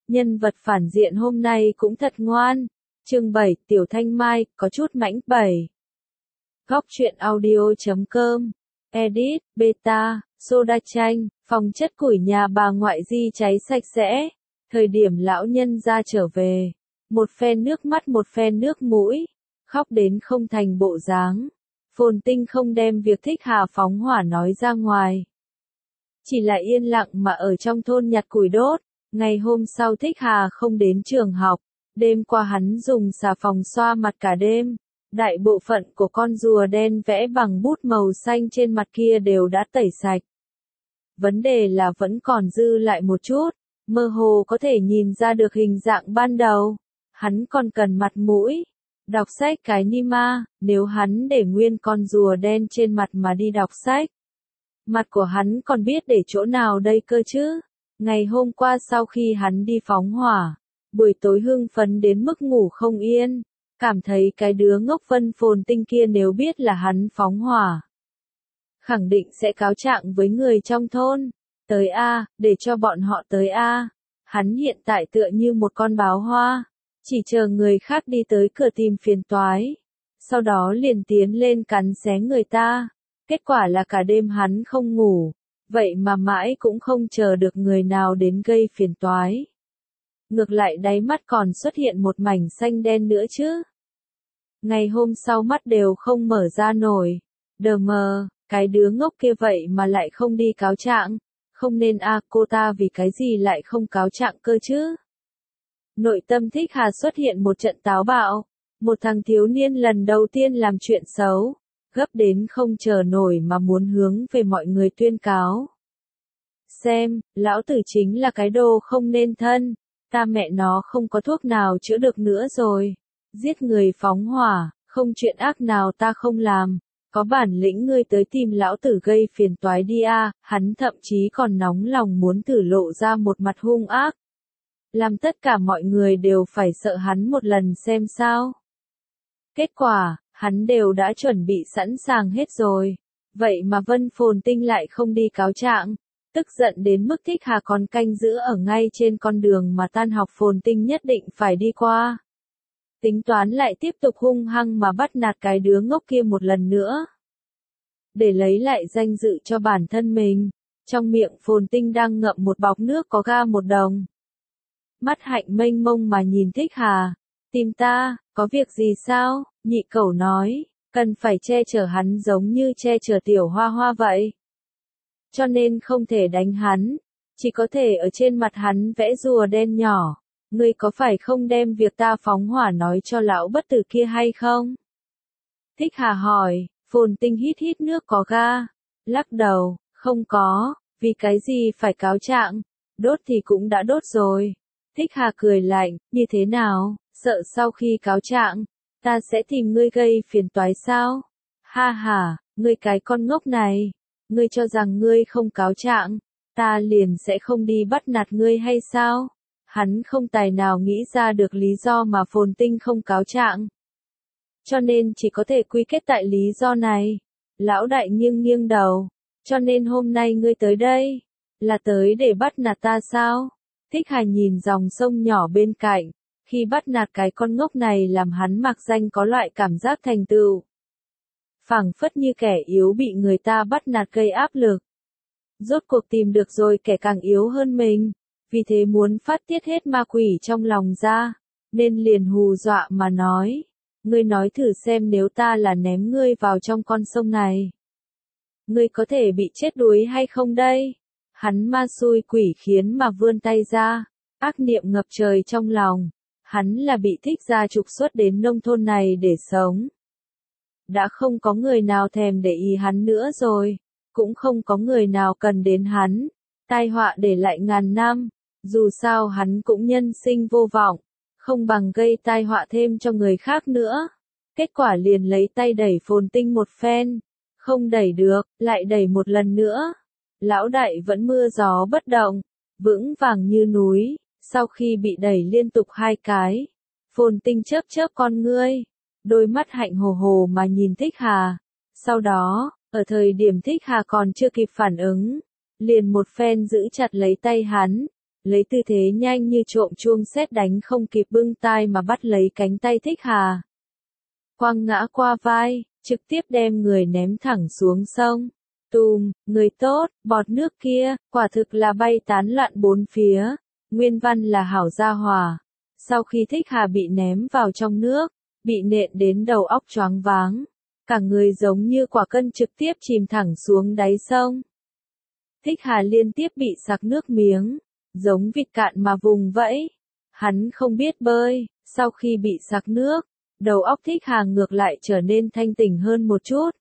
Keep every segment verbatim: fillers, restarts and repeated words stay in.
Nhân vật phản diện hôm nay cũng thật ngoan. Chương bảy, Tiểu Thanh Mai, có chút mãnh. Bảy. Góc truyện audio chấm com. Edit, beta, soda chanh, phòng chất củi nhà bà ngoại Di cháy sạch sẽ. Thời điểm lão nhân ra trở về, một phen nước mắt một phen nước mũi, khóc đến không thành bộ dáng. Phồn Tinh không đem việc Thích Hà phóng hỏa nói ra ngoài, chỉ là yên lặng mà ở trong thôn nhặt củi đốt. Ngày hôm sau Thích Hà không đến trường học, đêm qua hắn dùng xà phòng xoa mặt cả đêm. Đại bộ phận của con rùa đen vẽ bằng bút màu xanh trên mặt kia đều đã tẩy sạch. Vấn đề là vẫn còn dư lại một chút, mơ hồ có thể nhìn ra được hình dạng ban đầu. Hắn còn cần mặt mũi, đọc sách cái ni ma, nếu hắn để nguyên con rùa đen trên mặt mà đi đọc sách. Mặt của hắn còn biết để chỗ nào đây cơ chứ? Ngày hôm qua sau khi hắn đi phóng hỏa, buổi tối hưng phấn đến mức ngủ không yên, cảm thấy cái đứa ngốc Vân Phồn Tinh kia nếu biết là hắn phóng hỏa, khẳng định sẽ cáo trạng với người trong thôn. Tới A, để cho bọn họ tới A. Hắn hiện tại tựa như một con báo hoa, chỉ chờ người khác đi tới cửa tìm phiền toái, sau đó liền tiến lên cắn xé người ta. Kết quả là cả đêm hắn không ngủ, vậy mà mãi cũng không chờ được người nào đến gây phiền toái. Ngược lại đáy mắt còn xuất hiện một mảnh xanh đen nữa chứ. Ngày hôm sau mắt đều không mở ra nổi. Đờ mờ, cái đứa ngốc kia vậy mà lại không đi cáo trạng. Không nên a à, cô ta vì cái gì lại không cáo trạng cơ chứ? Nội tâm Thích Hà xuất hiện một trận táo bạo. Một thằng thiếu niên lần đầu tiên làm chuyện xấu, gấp đến không chờ nổi mà muốn hướng về mọi người tuyên cáo. Xem, lão tử chính là cái đồ không nên thân, ta mẹ nó không có thuốc nào chữa được nữa rồi. Giết người phóng hỏa, không chuyện ác nào ta không làm. Có bản lĩnh ngươi tới tìm lão tử gây phiền toái đi a. Hắn thậm chí còn nóng lòng muốn thử lộ ra một mặt hung ác, làm tất cả mọi người đều phải sợ hắn một lần xem sao. Kết quả, hắn đều đã chuẩn bị sẵn sàng hết rồi. Vậy mà Vân Phồn Tinh lại không đi cáo trạng, tức giận đến mức Thích Hà còn canh giữ ở ngay trên con đường mà tan học Phồn Tinh nhất định phải đi qua. Tính toán lại tiếp tục hung hăng mà bắt nạt cái đứa ngốc kia một lần nữa, để lấy lại danh dự cho bản thân mình. Trong miệng Phồn Tinh đang ngậm một bọc nước có ga một đồng. Mắt hạnh mênh mông mà nhìn Thích Hà. Tìm ta, có việc gì sao? Nhị cẩu nói, cần phải che chở hắn giống như che chở tiểu hoa hoa vậy. Cho nên không thể đánh hắn, chỉ có thể ở trên mặt hắn vẽ rùa đen nhỏ. Ngươi có phải không đem việc ta phóng hỏa nói cho lão bất tử kia hay không? Thích Hà hỏi. Phồn Tinh hít hít nước có ga, lắc đầu, không có, vì cái gì phải cáo trạng, đốt thì cũng đã đốt rồi. Thích Hà cười lạnh, như thế nào, sợ sau khi cáo trạng, ta sẽ tìm ngươi gây phiền toái sao? Ha ha, ngươi cái con ngốc này, ngươi cho rằng ngươi không cáo trạng, ta liền sẽ không đi bắt nạt ngươi hay sao? Hắn không tài nào nghĩ ra được lý do mà Phồn Tinh không cáo trạng, cho nên chỉ có thể quy kết tại lý do này. Lão đại nghiêng nghiêng đầu, cho nên hôm nay ngươi tới đây, là tới để bắt nạt ta sao? Thích Hà nhìn dòng sông nhỏ bên cạnh, khi bắt nạt cái con ngốc này làm hắn mặc danh có loại cảm giác thành tựu. Phảng phất như kẻ yếu bị người ta bắt nạt gây áp lực. Rốt cuộc tìm được rồi kẻ càng yếu hơn mình, vì thế muốn phát tiết hết ma quỷ trong lòng ra, nên liền hù dọa mà nói. Ngươi nói thử xem nếu ta là ném ngươi vào trong con sông này, ngươi có thể bị chết đuối hay không đây? Hắn ma xui quỷ khiến mà vươn tay ra, ác niệm ngập trời trong lòng. Hắn là bị Thích gia trục xuất đến nông thôn này để sống. Đã không có người nào thèm để ý hắn nữa rồi, cũng không có người nào cần đến hắn. Tai họa để lại ngàn năm, dù sao hắn cũng nhân sinh vô vọng, không bằng gây tai họa thêm cho người khác nữa. Kết quả liền lấy tay đẩy Phồn Tinh một phen, không đẩy được, lại đẩy một lần nữa. Lão đại vẫn mưa gió bất động, vững vàng như núi. Sau khi bị đẩy liên tục hai cái, Phồn Tinh chớp chớp con ngươi, đôi mắt hạnh hồ hồ mà nhìn Thích Hà. Sau đó, ở thời điểm Thích Hà còn chưa kịp phản ứng, liền một phen giữ chặt lấy tay hắn, lấy tư thế nhanh như trộm chuông sét đánh không kịp bưng tai mà bắt lấy cánh tay Thích Hà. Quăng ngã qua vai, trực tiếp đem người ném thẳng xuống sông. Tùm, người tốt, bọt nước kia, quả thực là bay tán loạn bốn phía. Nguyên văn là hảo gia hỏa. Sau khi Thích Hà bị ném vào trong nước, bị nện đến đầu óc choáng váng, cả người giống như quả cân trực tiếp chìm thẳng xuống đáy sông. Thích Hà liên tiếp bị sặc nước miếng, giống vịt cạn mà vùng vẫy. Hắn không biết bơi, sau khi bị sặc nước, đầu óc Thích Hà ngược lại trở nên thanh tỉnh hơn một chút.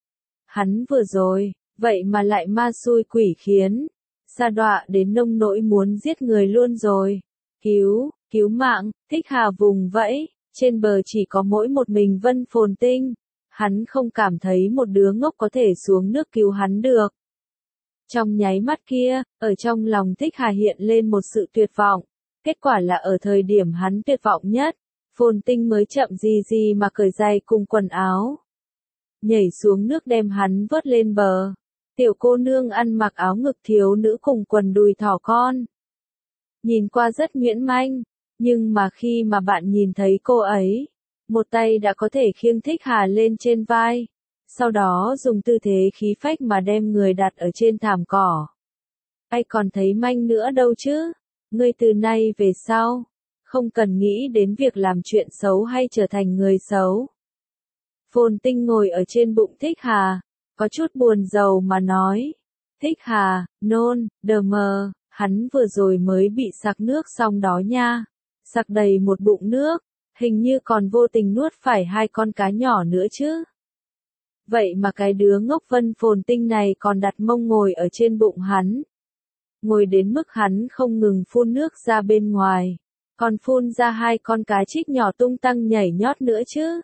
Hắn vừa rồi, vậy mà lại ma xui quỷ khiến, sa đọa đến nông nỗi muốn giết người luôn rồi. Cứu, cứu mạng, Thích Hà vùng vẫy, trên bờ chỉ có mỗi một mình Vân Phồn Tinh. Hắn không cảm thấy một đứa ngốc có thể xuống nước cứu hắn được. Trong nháy mắt kia, ở trong lòng Thích Hà hiện lên một sự tuyệt vọng. Kết quả là ở thời điểm hắn tuyệt vọng nhất, Phồn Tinh mới chậm gì gì mà cởi giày cùng quần áo, nhảy xuống nước đem hắn vớt lên bờ. Tiểu cô nương ăn mặc áo ngực thiếu nữ cùng quần đùi thỏ con. Nhìn qua rất nhuyễn manh, nhưng mà khi mà bạn nhìn thấy cô ấy, một tay đã có thể khiêng Thích Hà lên trên vai, sau đó dùng tư thế khí phách mà đem người đặt ở trên thảm cỏ. Ai còn thấy manh nữa đâu chứ? Ngươi từ nay về sau, không cần nghĩ đến việc làm chuyện xấu hay trở thành người xấu. Phồn Tinh ngồi ở trên bụng Thích Hà, có chút buồn rầu mà nói. Thích Hà, nôn, đờ mờ, hắn vừa rồi mới bị sặc nước xong đó nha. Sặc đầy một bụng nước, hình như còn vô tình nuốt phải hai con cá nhỏ nữa chứ. Vậy mà cái đứa ngốc Vân Phồn Tinh này còn đặt mông ngồi ở trên bụng hắn. Ngồi đến mức hắn không ngừng phun nước ra bên ngoài, còn phun ra hai con cá trích nhỏ tung tăng nhảy nhót nữa chứ.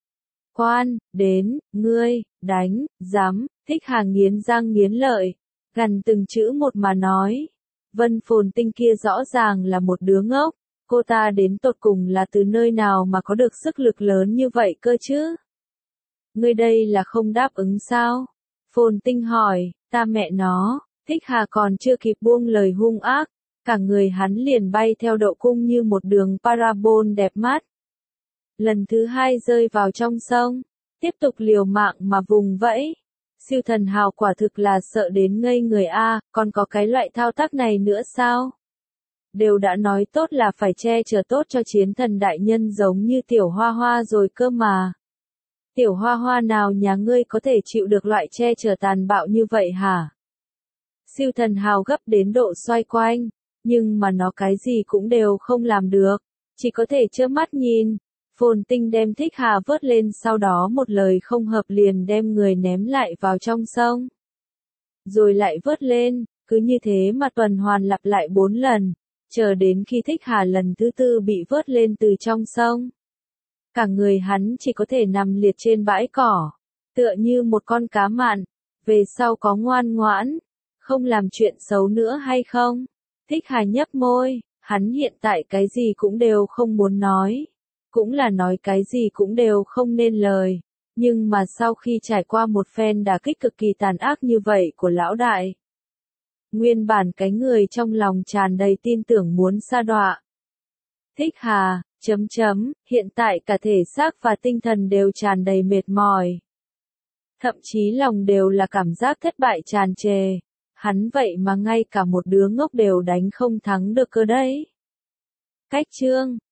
Khoan, đến, ngươi, đánh, dám, Thích Hà nghiến răng nghiến lợi, gằn từng chữ một mà nói. Vân Phồn Tinh kia rõ ràng là một đứa ngốc, cô ta đến tột cùng là từ nơi nào mà có được sức lực lớn như vậy cơ chứ? Ngươi đây là không đáp ứng sao? Phồn Tinh hỏi, ta mẹ nó, Thích Hà còn chưa kịp buông lời hung ác, cả người hắn liền bay theo độ cung như một đường parabol đẹp mắt. Lần thứ hai rơi vào trong sông, tiếp tục liều mạng mà vùng vẫy. Siêu thần hào quả thực là sợ đến ngây người a, còn có cái loại thao tác này nữa sao? Đều đã nói tốt là phải che chở tốt cho chiến thần đại nhân giống như tiểu hoa hoa rồi cơ mà. Tiểu hoa hoa nào nhà ngươi có thể chịu được loại che chở tàn bạo như vậy hả? Siêu thần hào gấp đến độ xoay quanh, nhưng mà nó cái gì cũng đều không làm được, chỉ có thể trơ mắt nhìn. Phồn Tinh đem Thích Hà vớt lên, sau đó một lời không hợp liền đem người ném lại vào trong sông. Rồi lại vớt lên, cứ như thế mà tuần hoàn lặp lại bốn lần, chờ đến khi Thích Hà lần thứ tư bị vớt lên từ trong sông. Cả người hắn chỉ có thể nằm liệt trên bãi cỏ, tựa như một con cá mặn. Về sau có ngoan ngoãn, không làm chuyện xấu nữa hay không? Thích Hà nhấp môi, hắn hiện tại cái gì cũng đều không muốn nói. Cũng là nói cái gì cũng đều không nên lời, nhưng mà sau khi trải qua một phen đả kích cực kỳ tàn ác như vậy của lão đại, nguyên bản cái người trong lòng tràn đầy tin tưởng muốn sa đọa. Thích Hà, chấm chấm, hiện tại cả thể xác và tinh thần đều tràn đầy mệt mỏi. Thậm chí lòng đều là cảm giác thất bại tràn trề, hắn vậy mà ngay cả một đứa ngốc đều đánh không thắng được cơ đấy. Cách chương